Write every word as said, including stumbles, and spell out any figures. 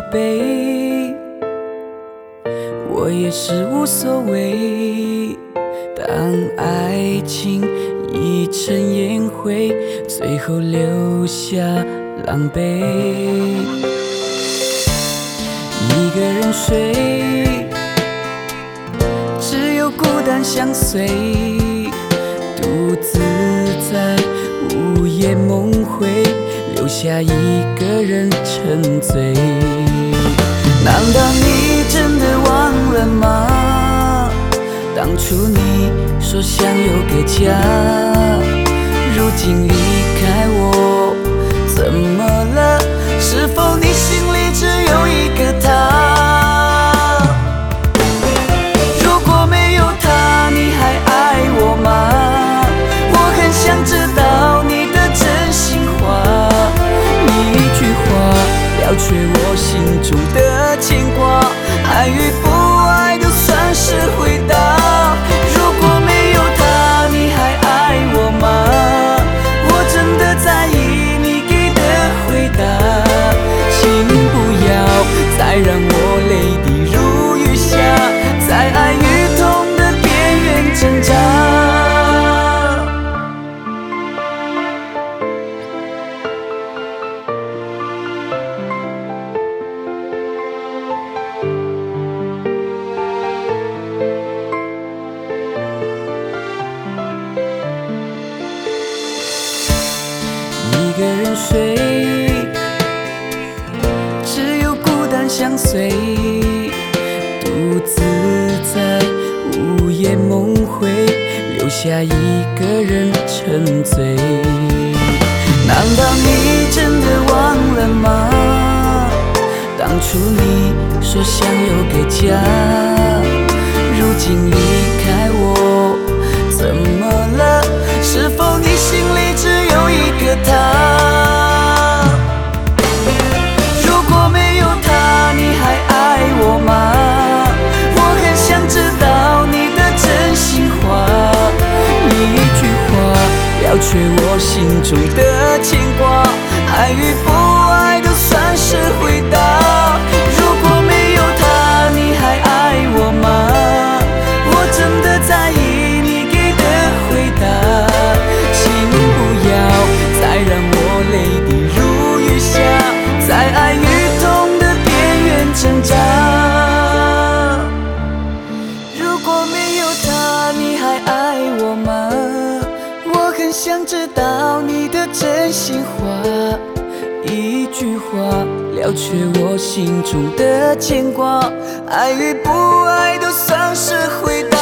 备，我也是无所谓。当爱情已成烟灰，最后留下狼狈。一个人睡，只有孤单相随，独自在午夜梦回，留下一个人沉醉。难道你真的忘了吗？当初你说想有个家，如今离开我，怎么了？是否你心里只有一个他？如果没有他，你还爱我吗？我很想知道你的真心话，一句话了却我心中的牵挂，爱与不爱都算是回答。如果没有他，你还爱我吗？我真的在意你给的回答，请不要再让我泪滴如雨下，在爱与痛的边缘挣扎。一个人睡，只有孤单相随，独自在午夜梦回，留下一个人沉醉。难道你真的忘了吗？当初你说想有个家，如今离开我，怎么了？是否你心里只有一个他？如果没有他，你还爱我吗？我很想知道你的真心话，一句话了却我心中的牵挂，爱与不爱都算是回答。如果没有他，你还爱我吗？我真的在意你给的回答，请不要再让我泪滴如雨下，在爱与痛的边缘挣扎。如果没有他，你还爱我吗？我很想知道你的真心话，一句话了却我心中的牵挂，爱与不爱都算是回答。